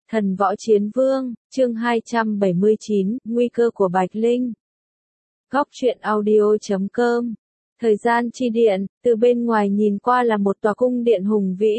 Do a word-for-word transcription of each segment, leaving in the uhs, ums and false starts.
Thần võ chiến vương, chương hai trăm bảy mươi chín, nguy cơ của Bạch Linh. Góc truyện audio chấm com. Thời gian chi điện, từ bên ngoài nhìn qua là một tòa cung điện hùng vĩ.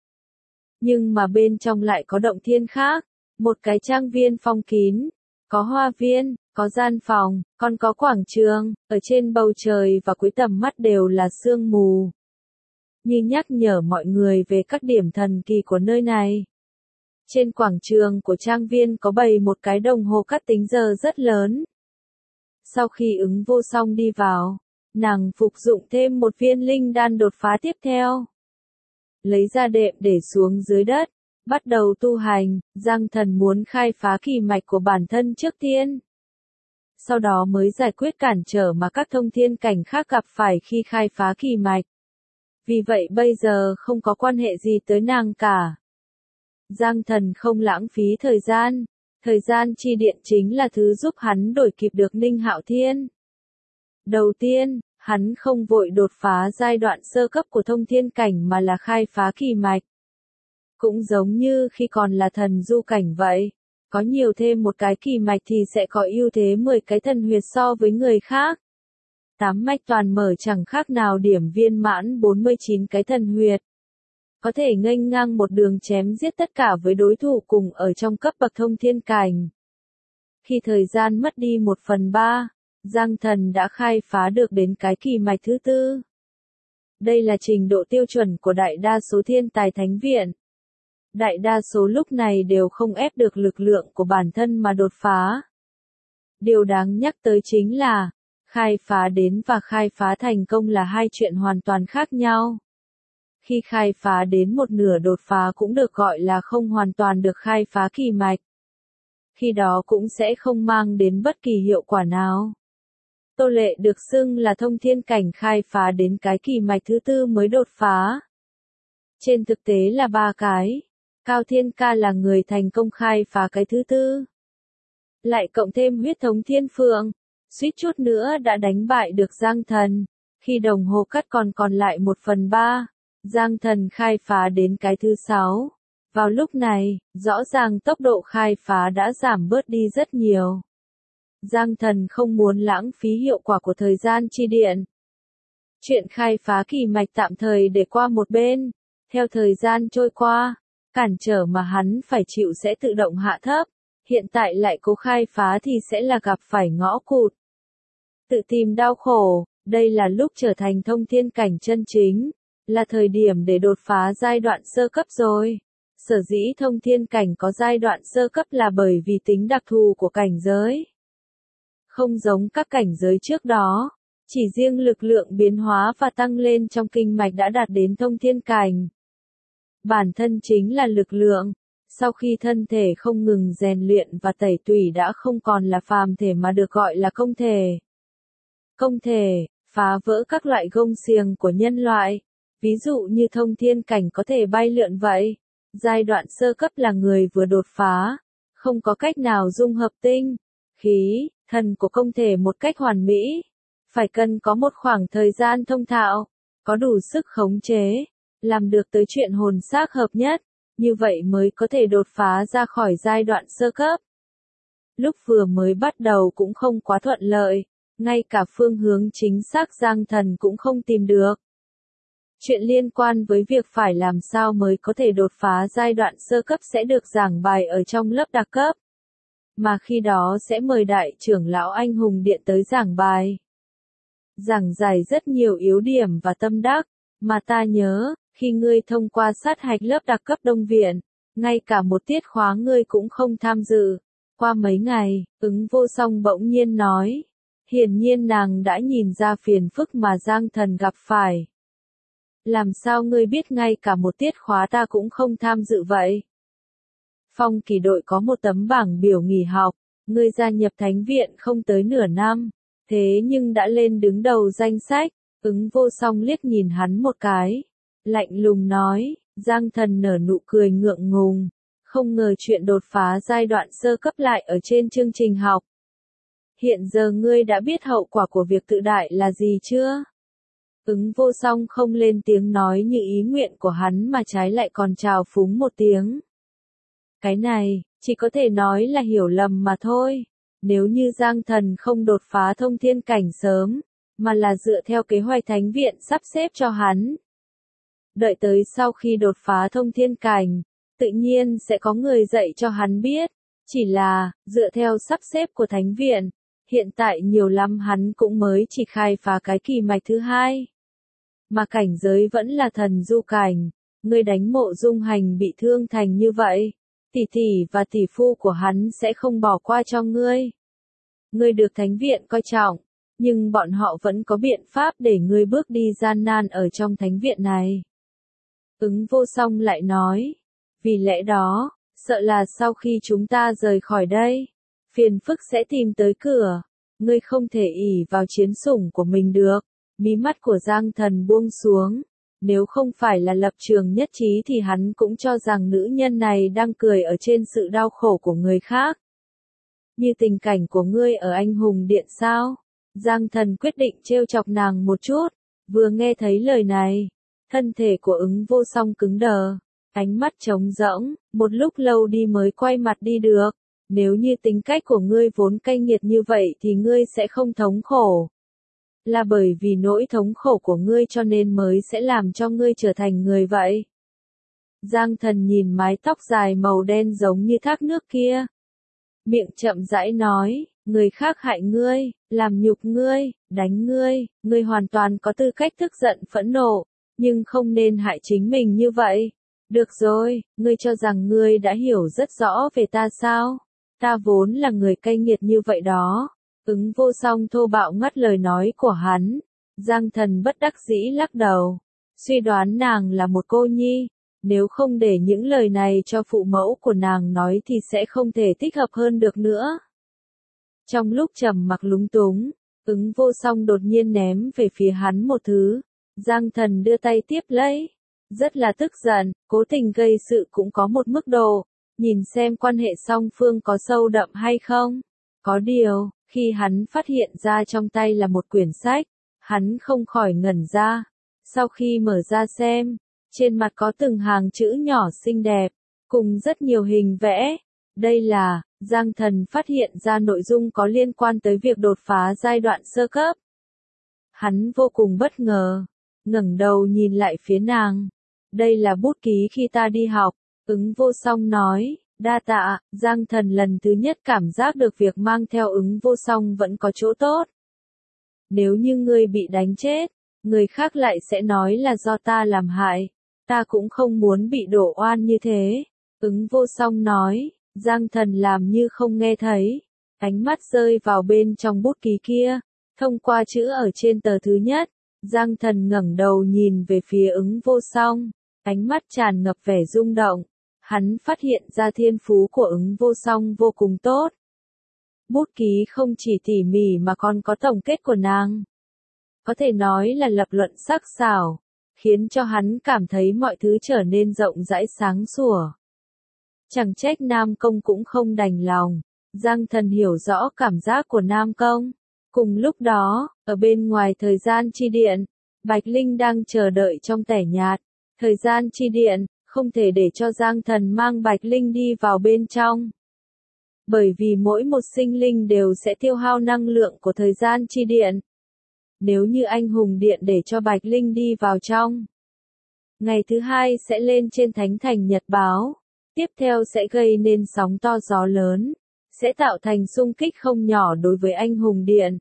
Nhưng mà bên trong lại có động thiên khác, một cái trang viên phong kín, có hoa viên, có gian phòng, còn có quảng trường, ở trên bầu trời và cuối tầm mắt đều là sương mù. Như nhắc nhở mọi người về các điểm thần kỳ của nơi này. Trên quảng trường của trang viên có bày một cái đồng hồ cắt tính giờ rất lớn. Sau khi ứng vô song đi vào, nàng phục dụng thêm một viên linh đan đột phá tiếp theo. Lấy ra đệm để xuống dưới đất, bắt đầu tu hành, Giang Thần muốn khai phá kỳ mạch của bản thân trước tiên. Sau đó mới giải quyết cản trở mà các thông thiên cảnh khác gặp phải khi khai phá kỳ mạch. Vì vậy bây giờ không có quan hệ gì tới nàng cả. Giang Thần không lãng phí thời gian, thời gian chi điện chính là thứ giúp hắn đổi kịp được Ninh Hạo Thiên. Đầu tiên, hắn không vội đột phá giai đoạn sơ cấp của thông thiên cảnh mà là khai phá kỳ mạch. Cũng giống như khi còn là thần du cảnh vậy, có nhiều thêm một cái kỳ mạch thì sẽ có ưu thế mười cái thần huyệt so với người khác. Tám mạch toàn mở chẳng khác nào điểm viên mãn bốn mươi chín cái thần huyệt. Có thể nghênh ngang một đường chém giết tất cả với đối thủ cùng ở trong cấp bậc thông thiên cảnh. Khi thời gian mất đi một phần ba, Giang Thần đã khai phá được đến cái kỳ mạch thứ tư. Đây là trình độ tiêu chuẩn của đại đa số thiên tài thánh viện. Đại đa số lúc này đều không ép được lực lượng của bản thân mà đột phá. Điều đáng nhắc tới chính là, khai phá đến và khai phá thành công là hai chuyện hoàn toàn khác nhau. Khi khai phá đến một nửa đột phá cũng được gọi là không hoàn toàn được khai phá kỳ mạch. Khi đó cũng sẽ không mang đến bất kỳ hiệu quả nào. Tô Lệ được xưng là thông thiên cảnh khai phá đến cái kỳ mạch thứ tư mới đột phá. Trên thực tế là ba cái. Cao Thiên Ca là người thành công khai phá cái thứ tư. Lại cộng thêm huyết thống thiên phượng, suýt chút nữa đã đánh bại được Giang Thần. Khi đồng hồ cắt còn còn lại một phần ba. Giang Thần khai phá đến cái thứ sáu. Vào lúc này, rõ ràng tốc độ khai phá đã giảm bớt đi rất nhiều. Giang Thần không muốn lãng phí hiệu quả của thời gian chi điện. Chuyện khai phá kỳ mạch tạm thời để qua một bên. Theo thời gian trôi qua, cản trở mà hắn phải chịu sẽ tự động hạ thấp. Hiện tại lại cố khai phá thì sẽ là gặp phải ngõ cụt. Tự tìm đau khổ, đây là lúc trở thành thông thiên cảnh chân chính. Là thời điểm để đột phá giai đoạn sơ cấp rồi. Sở dĩ thông thiên cảnh có giai đoạn sơ cấp là bởi vì tính đặc thù của cảnh giới. Không giống các cảnh giới trước đó, chỉ riêng lực lượng biến hóa và tăng lên trong kinh mạch đã đạt đến thông thiên cảnh. Bản thân chính là lực lượng, sau khi thân thể không ngừng rèn luyện và tẩy tủy đã không còn là phàm thể mà được gọi là công thể. Công thể, phá vỡ các loại gông xiềng của nhân loại. Ví dụ như thông thiên cảnh có thể bay lượn vậy. Giai đoạn sơ cấp là người vừa đột phá, không có cách nào dung hợp tinh, khí, thần của công thể một cách hoàn mỹ. Phải cần có một khoảng thời gian thông thạo, có đủ sức khống chế, làm được tới chuyện hồn xác hợp nhất, như vậy mới có thể đột phá ra khỏi giai đoạn sơ cấp. Lúc vừa mới bắt đầu cũng không quá thuận lợi, ngay cả phương hướng chính xác Giang Thần cũng không tìm được. Chuyện liên quan với việc phải làm sao mới có thể đột phá giai đoạn sơ cấp sẽ được giảng bài ở trong lớp đặc cấp. Mà khi đó sẽ mời đại trưởng lão anh hùng điện tới giảng bài. Giảng giải rất nhiều yếu điểm và tâm đắc, mà ta nhớ, khi ngươi thông qua sát hạch lớp đặc cấp Đông Viện, ngay cả một tiết khóa ngươi cũng không tham dự. Qua mấy ngày, ứng vô song bỗng nhiên nói. Hiển nhiên nàng đã nhìn ra phiền phức mà Giang Thần gặp phải. Làm sao ngươi biết ngay cả một tiết khóa ta cũng không tham dự vậy? Phong Kỳ đội có một tấm bảng biểu nghỉ học, ngươi gia nhập thánh viện không tới nửa năm, thế nhưng đã lên đứng đầu danh sách. Ứng vô song liếc nhìn hắn một cái, lạnh lùng nói. Giang Thần nở nụ cười ngượng ngùng, không ngờ chuyện đột phá giai đoạn sơ cấp lại ở trên chương trình học. Hiện giờ ngươi đã biết hậu quả của việc tự đại là gì chưa? Ứng vô song không lên tiếng nói như ý nguyện của hắn mà trái lại còn trào phúng một tiếng. Cái này, chỉ có thể nói là hiểu lầm mà thôi. Nếu như Giang Thần không đột phá thông thiên cảnh sớm, mà là dựa theo kế hoạch thánh viện sắp xếp cho hắn. Đợi tới sau khi đột phá thông thiên cảnh, tự nhiên sẽ có người dạy cho hắn biết. Chỉ là, dựa theo sắp xếp của thánh viện, hiện tại nhiều lắm hắn cũng mới chỉ khai phá cái kỳ mạch thứ hai. Mà cảnh giới vẫn là thần du cảnh, ngươi đánh Mộ Dung Hành bị thương thành như vậy, tỷ tỷ và tỷ phu của hắn sẽ không bỏ qua cho ngươi. Ngươi được thánh viện coi trọng, nhưng bọn họ vẫn có biện pháp để ngươi bước đi gian nan ở trong thánh viện này. Ứng Vô Song lại nói, vì lẽ đó, sợ là sau khi chúng ta rời khỏi đây, phiền phức sẽ tìm tới cửa, ngươi không thể ỷ vào chiến sủng của mình được. Mí mắt của Giang Thần buông xuống, nếu không phải là lập trường nhất trí thì hắn cũng cho rằng nữ nhân này đang cười ở trên sự đau khổ của người khác. Như tình cảnh của ngươi ở Anh Hùng Điện sao? Giang Thần quyết định trêu chọc nàng một chút, vừa nghe thấy lời này, thân thể của Ứng Vô Song cứng đờ, ánh mắt trống rỗng, một lúc lâu đi mới quay mặt đi được. Nếu như tính cách của ngươi vốn cay nghiệt như vậy thì ngươi sẽ không thống khổ. Là bởi vì nỗi thống khổ của ngươi cho nên mới sẽ làm cho ngươi trở thành người vậy. Giang Thần nhìn mái tóc dài màu đen giống như thác nước kia. Miệng chậm rãi nói, người khác hại ngươi, làm nhục ngươi, đánh ngươi, ngươi hoàn toàn có tư cách tức giận phẫn nộ, nhưng không nên hại chính mình như vậy. Được rồi, ngươi cho rằng ngươi đã hiểu rất rõ về ta sao? Ta vốn là người cay nghiệt như vậy đó. Ứng Vô Song thô bạo ngắt lời nói của hắn. Giang Thần bất đắc dĩ lắc đầu. Suy đoán nàng là một cô nhi. Nếu không để những lời này cho phụ mẫu của nàng nói thì sẽ không thể thích hợp hơn được nữa. Trong lúc trầm mặc lúng túng, Ứng Vô Song đột nhiên ném về phía hắn một thứ. Giang Thần đưa tay tiếp lấy. Rất là tức giận, cố tình gây sự cũng có một mức độ. Nhìn xem quan hệ song phương có sâu đậm hay không. Có điều, khi hắn phát hiện ra trong tay là một quyển sách, hắn không khỏi ngẩn ra. Sau khi mở ra xem, trên mặt có từng hàng chữ nhỏ xinh đẹp, cùng rất nhiều hình vẽ. Đây là, Giang Thần phát hiện ra nội dung có liên quan tới việc đột phá giai đoạn sơ cấp. Hắn vô cùng bất ngờ, ngẩng đầu nhìn lại phía nàng. Đây là bút ký khi ta đi học, Ứng Vô Song nói. Đa tạ, Giang Thần lần thứ nhất cảm giác được việc mang theo Ứng Vô Song vẫn có chỗ tốt. Nếu như ngươi bị đánh chết, người khác lại sẽ nói là do ta làm hại. Ta cũng không muốn bị đổ oan như thế. Ứng Vô Song nói, Giang Thần làm như không nghe thấy. Ánh mắt rơi vào bên trong bút ký kia. Thông qua chữ ở trên tờ thứ nhất, Giang Thần ngẩng đầu nhìn về phía Ứng Vô Song. Ánh mắt tràn ngập vẻ rung động. Hắn phát hiện ra thiên phú của Ứng Vô Song vô cùng tốt. Bút ký không chỉ tỉ mỉ mà còn có tổng kết của nàng. Có thể nói là lập luận sắc sảo, khiến cho hắn cảm thấy mọi thứ trở nên rộng rãi sáng sủa. Chẳng trách Nam Công cũng không đành lòng. Giang Thần hiểu rõ cảm giác của Nam Công. Cùng lúc đó, ở bên ngoài thời gian chi điện, Bạch Linh đang chờ đợi trong tẻ nhạt. Thời gian chi điện, không thể để cho Giang Thần mang Bạch Linh đi vào bên trong. Bởi vì mỗi một sinh linh đều sẽ tiêu hao năng lượng của thời gian chi điện. Nếu như anh hùng điện để cho Bạch Linh đi vào trong, ngày thứ hai sẽ lên trên Thánh Thành Nhật Báo. Tiếp theo sẽ gây nên sóng to gió lớn, sẽ tạo thành xung kích không nhỏ đối với anh hùng điện.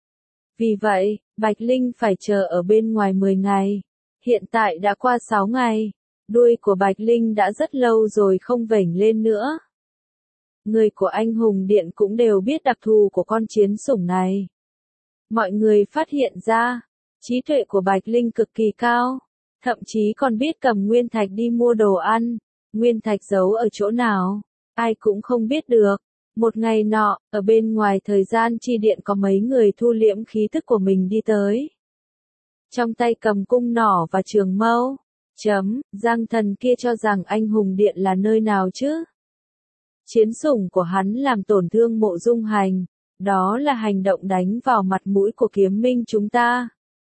Vì vậy, Bạch Linh phải chờ ở bên ngoài mười ngày. Hiện tại đã qua sáu ngày. Đuôi của Bạch Linh đã rất lâu rồi không vểnh lên nữa. Người của anh hùng điện cũng đều biết đặc thù của con chiến sủng này. Mọi người phát hiện ra, trí tuệ của Bạch Linh cực kỳ cao. Thậm chí còn biết cầm nguyên thạch đi mua đồ ăn. Nguyên thạch giấu ở chỗ nào, ai cũng không biết được. Một ngày nọ, ở bên ngoài thời gian chi điện có mấy người thu liễm khí tức của mình đi tới. Trong tay cầm cung nỏ và trường mâu. Chấm, Giang Thần kia cho rằng anh hùng điện là nơi nào chứ? Chiến sủng của hắn làm tổn thương Mộ Dung Hành. Đó là hành động đánh vào mặt mũi của kiếm minh chúng ta.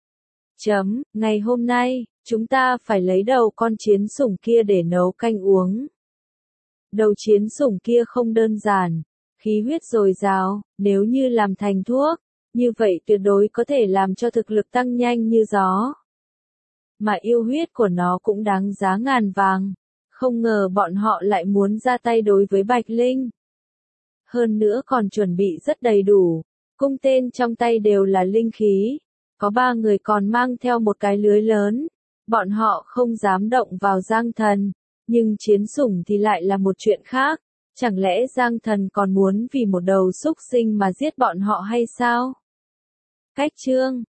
Chấm, ngày hôm nay, chúng ta phải lấy đầu con chiến sủng kia để nấu canh uống. Đầu chiến sủng kia không đơn giản, khí huyết dồi dào, nếu như làm thành thuốc, như vậy tuyệt đối có thể làm cho thực lực tăng nhanh như gió. Mà yêu huyết của nó cũng đáng giá ngàn vàng, không ngờ bọn họ lại muốn ra tay đối với Bạch Linh. Hơn nữa còn chuẩn bị rất đầy đủ, cung tên trong tay đều là linh khí, có ba người còn mang theo một cái lưới lớn, bọn họ không dám động vào Giang Thần, nhưng chiến sủng thì lại là một chuyện khác, chẳng lẽ Giang Thần còn muốn vì một đầu súc sinh mà giết bọn họ hay sao? Cách chương